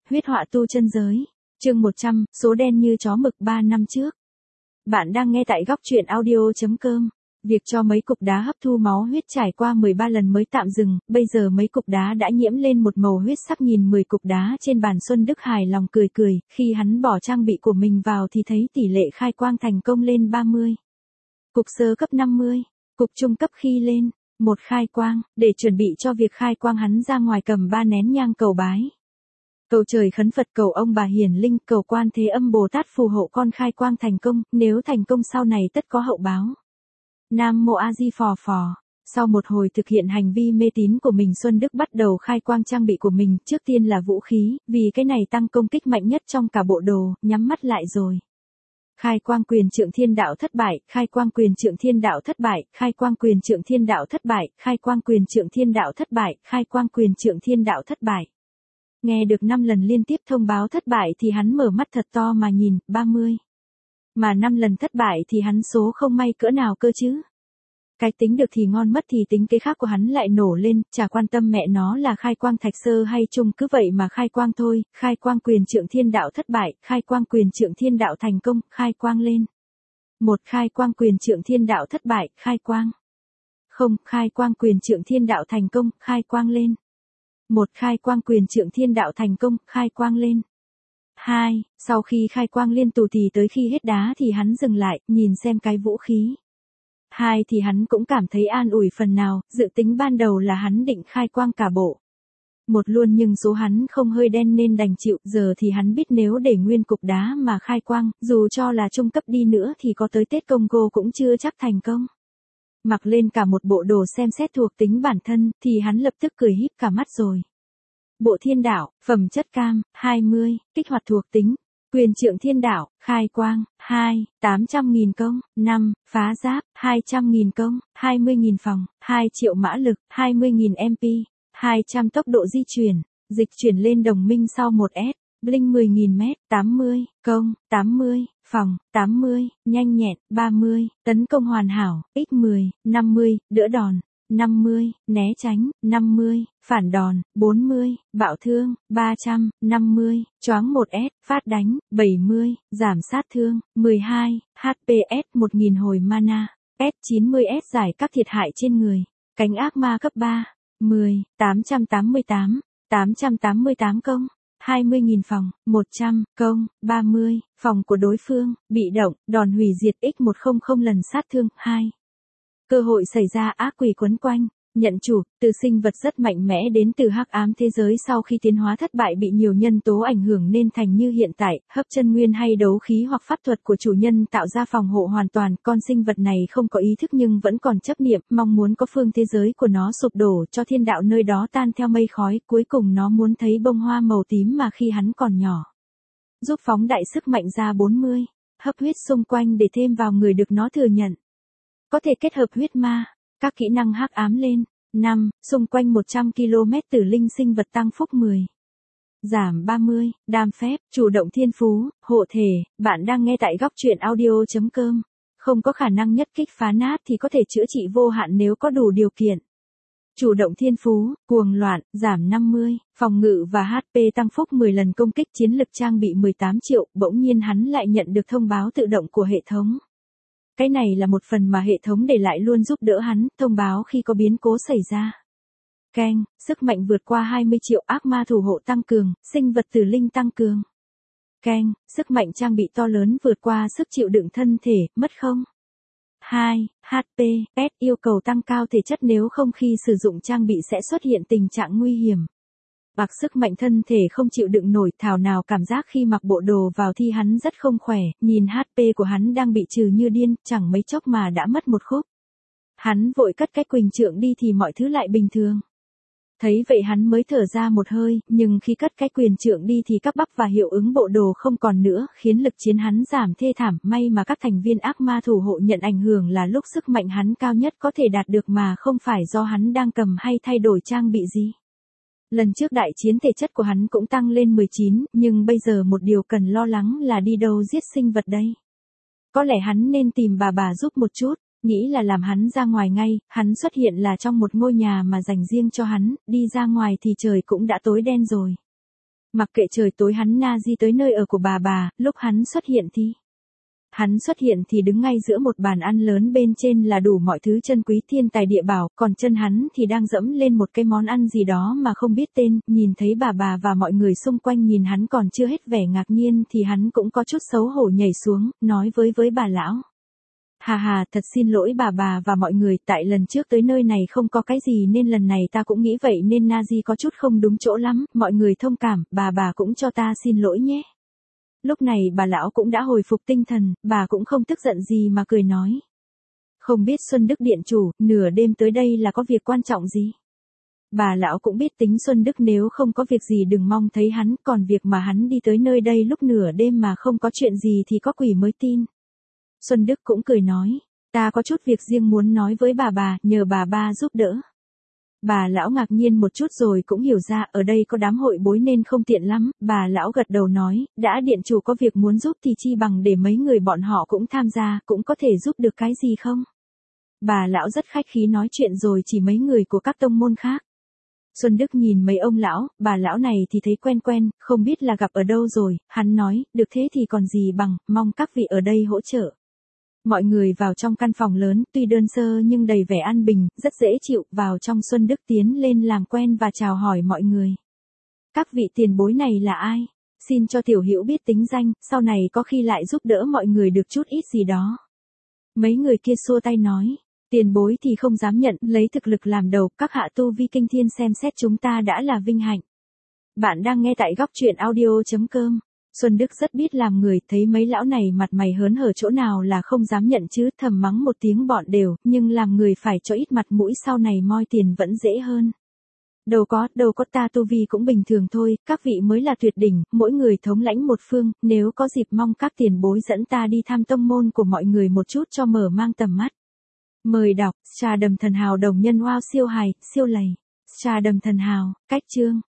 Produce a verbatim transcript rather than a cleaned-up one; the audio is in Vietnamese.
Huyết họa tu chân giới. Chương một trăm, số đen như chó mực ba năm trước. Bạn đang nghe tại góc truyện audio.com. Việc cho mấy cục đá hấp thu máu huyết trải qua mười ba lần mới tạm dừng, bây giờ mấy cục đá đã nhiễm lên một màu huyết sắc. Nhìn mười cục đá trên bàn, Xuân Đức hài lòng cười cười, khi hắn bỏ trang bị của mình vào thì thấy tỷ lệ khai quang thành công lên ba mươi. Cục sơ cấp năm mươi, cục trung cấp khi lên một khai quang. Để chuẩn bị cho việc khai quang, hắn ra ngoài cầm ba nén nhang cầu bái. Cầu trời khấn Phật, cầu ông bà hiền linh, cầu Quan Thế Âm Bồ Tát phù hộ con khai quang thành công, nếu thành công sau này tất có hậu báo. Nam Mô A Di Phò Phò. Sau một hồi thực hiện hành vi mê tín của mình, Xuân Đức bắt đầu khai quang trang bị của mình, trước tiên là vũ khí, vì cái này tăng công kích mạnh nhất trong cả bộ đồ. Nhắm mắt lại rồi. Khai quang quyền trượng thiên đạo thất bại, khai quang quyền trượng thiên đạo thất bại, khai quang quyền trượng thiên đạo thất bại, khai quang quyền trượng thiên đạo thất bại, khai quang quyền trượng thiên đạo thất bại. Nghe được năm lần liên tiếp thông báo thất bại thì hắn mở mắt thật to mà nhìn, ba mươi. Mà năm lần thất bại thì hắn số không may cỡ nào cơ chứ. Cái tính được thì ngon, mất thì tính kế khác của hắn lại nổ lên, chả quan tâm mẹ nó là khai quang thạch sơ hay chung, cứ vậy mà khai quang thôi. Khai quang quyền trượng thiên đạo thất bại, khai quang quyền trượng thiên đạo thành công, khai quang lên. Một khai quang quyền trượng thiên đạo thất bại, khai quang. Không, khai quang quyền trượng thiên đạo thành công, khai quang lên. Một khai quang quyền trượng thiên đạo thành công, khai quang lên. Hai, sau khi khai quang liên tục thì tới khi hết đá thì hắn dừng lại, nhìn xem cái vũ khí. Hai thì hắn cũng cảm thấy an ủi phần nào, dự tính ban đầu là hắn định khai quang cả bộ. Một luôn nhưng số hắn không hơi đen nên đành chịu, giờ thì hắn biết nếu để nguyên cục đá mà khai quang, dù cho là trung cấp đi nữa thì có tới Tết Congo cũng chưa chắc thành công. Mặc lên cả một bộ đồ xem xét thuộc tính bản thân, thì hắn lập tức cười híp cả mắt rồi. Bộ thiên đạo, phẩm chất cam, hai mươi, kích hoạt thuộc tính. Quyền trượng thiên đạo, khai quang, hai, tám trăm nghìn công, năm, phá giáp, hai trăm nghìn công, hai mươi nghìn phòng, hai triệu mã lực, hai mươi nghìn em pê, hai trăm tốc độ di chuyển, dịch chuyển lên đồng minh sau một S. Blink mười nghìn mét, tám mươi, công, tám mươi, phòng, tám mươi, nhanh nhẹn, ba mươi, tấn công hoàn hảo, x mười, năm mươi, đỡ đòn, năm mươi, né tránh, năm mươi, phản đòn, bốn mươi, bạo thương, ba trăm, năm mươi, choáng một S, phát đánh, bảy mươi, giảm sát thương, mười hai, hát pê S một nghìn hồi mana, S chín mươi S giải các thiệt hại trên người, cánh ác ma cấp ba, mười, tám trăm tám mươi tám, tám trăm tám mươi tám công. hai mươi nghìn phòng, một trăm, công, ba mươi, phòng của đối phương, bị động, đòn hủy diệt x một trăm lần sát thương, hai. Cơ hội xảy ra ác quỷ quấn quanh, nhận chủ, từ sinh vật rất mạnh mẽ đến từ hắc ám thế giới sau khi tiến hóa thất bại bị nhiều nhân tố ảnh hưởng nên thành như hiện tại, hấp chân nguyên hay đấu khí hoặc pháp thuật của chủ nhân tạo ra phòng hộ hoàn toàn. Con sinh vật này không có ý thức nhưng vẫn còn chấp niệm, mong muốn có phương thế giới của nó sụp đổ cho thiên đạo nơi đó tan theo mây khói, cuối cùng nó muốn thấy bông hoa màu tím mà khi hắn còn nhỏ. Giúp phóng đại sức mạnh ra bốn mươi, hấp huyết xung quanh để thêm vào người được nó thừa nhận. Có thể kết hợp huyết ma, các kỹ năng hắc ám lên, năm, xung quanh một trăm ki lô mét tử linh sinh vật tăng phúc mười. Giảm ba mươi, đam phép, chủ động thiên phú, hộ thể, bạn đang nghe tại góc truyện audio.com. Không có khả năng nhất kích phá nát thì có thể chữa trị vô hạn nếu có đủ điều kiện. Chủ động thiên phú, cuồng loạn, giảm năm mươi, phòng ngự và hát pê tăng phúc mười lần, công kích chiến lực trang bị mười tám triệu, bỗng nhiên hắn lại nhận được thông báo tự động của hệ thống. Cái này là một phần mà hệ thống để lại luôn giúp đỡ hắn, thông báo khi có biến cố xảy ra. Keng, sức mạnh vượt qua hai mươi triệu, ác ma thủ hộ tăng cường, sinh vật tử linh tăng cường. Keng, sức mạnh trang bị to lớn vượt qua sức chịu đựng thân thể, mất không? hai, hát pê, S yêu cầu tăng cao thể chất, nếu không khi sử dụng trang bị sẽ xuất hiện tình trạng nguy hiểm. Bạc sức mạnh thân thể không chịu đựng nổi, thảo nào cảm giác khi mặc bộ đồ vào thì hắn rất không khỏe, nhìn hát pê của hắn đang bị trừ như điên, chẳng mấy chốc mà đã mất một khúc. Hắn vội cất cái quỳnh trượng đi thì mọi thứ lại bình thường. Thấy vậy hắn mới thở ra một hơi, nhưng khi cất cái quyền trượng đi thì các bắp và hiệu ứng bộ đồ không còn nữa, khiến lực chiến hắn giảm thê thảm. May mà các thành viên ác ma thủ hộ nhận ảnh hưởng là lúc sức mạnh hắn cao nhất có thể đạt được mà không phải do hắn đang cầm hay thay đổi trang bị gì. Lần trước đại chiến thể chất của hắn cũng tăng lên mười chín, nhưng bây giờ một điều cần lo lắng là đi đâu giết sinh vật đây. Có lẽ hắn nên tìm bà bà giúp một chút. Nghĩ là làm hắn ra ngoài ngay, hắn xuất hiện là trong một ngôi nhà mà dành riêng cho hắn, đi ra ngoài thì trời cũng đã tối đen rồi. Mặc kệ trời tối hắn na di tới nơi ở của bà bà, lúc hắn xuất hiện thì... Hắn xuất hiện thì đứng ngay giữa một bàn ăn lớn, bên trên là đủ mọi thứ chân quý thiên tài địa bảo, còn chân hắn thì đang dẫm lên một cái món ăn gì đó mà không biết tên, nhìn thấy bà bà và mọi người xung quanh nhìn hắn còn chưa hết vẻ ngạc nhiên thì hắn cũng có chút xấu hổ nhảy xuống, nói với với bà lão. Hà hà, thật xin lỗi bà bà và mọi người, tại lần trước tới nơi này không có cái gì nên lần này ta cũng nghĩ vậy nên Nazi có chút không đúng chỗ lắm, mọi người thông cảm, bà bà cũng cho ta xin lỗi nhé. Lúc này bà lão cũng đã hồi phục tinh thần, bà cũng không tức giận gì mà cười nói. Không biết Xuân Đức điện chủ, nửa đêm tới đây là có việc quan trọng gì? Bà lão cũng biết tính Xuân Đức nếu không có việc gì đừng mong thấy hắn, còn việc mà hắn đi tới nơi đây lúc nửa đêm mà không có chuyện gì thì có quỷ mới tin. Xuân Đức cũng cười nói, ta có chút việc riêng muốn nói với bà bà, nhờ bà ba giúp đỡ. Bà lão ngạc nhiên một chút rồi cũng hiểu ra ở đây có đám hội bối nên không tiện lắm, bà lão gật đầu nói, đã điện chủ có việc muốn giúp thì chi bằng để mấy người bọn họ cũng tham gia, cũng có thể giúp được cái gì không? Bà lão rất khách khí nói chuyện rồi chỉ mấy người của các tông môn khác. Xuân Đức nhìn mấy ông lão, bà lão này thì thấy quen quen, không biết là gặp ở đâu rồi, hắn nói, được thế thì còn gì bằng, mong các vị ở đây hỗ trợ. Mọi người vào trong căn phòng lớn, tuy đơn sơ nhưng đầy vẻ an bình, rất dễ chịu, vào trong Xuân Đức tiến lên làm quen và chào hỏi mọi người. Các vị tiền bối này là ai? Xin cho tiểu hữu biết tính danh, sau này có khi lại giúp đỡ mọi người được chút ít gì đó. Mấy người kia xua tay nói, tiền bối thì không dám nhận, lấy thực lực làm đầu, các hạ tu vi kinh thiên xem xét chúng ta đã là vinh hạnh. Bạn đang nghe tại góc truyện audio chấm com. Xuân Đức rất biết làm người, thấy mấy lão này mặt mày hớn hở chỗ nào là không dám nhận chứ, thầm mắng một tiếng bọn đều, nhưng làm người phải cho ít mặt mũi, sau này moi tiền vẫn dễ hơn. Đâu có, đâu có, ta tu vi cũng bình thường thôi, các vị mới là tuyệt đỉnh, mỗi người thống lãnh một phương, nếu có dịp mong các tiền bối dẫn ta đi thăm tông môn của mọi người một chút cho mở mang tầm mắt. Mời đọc, Trà Đầm Thần Hào đồng nhân wow siêu hài, siêu lầy. Trà Đầm Thần Hào, cách chương.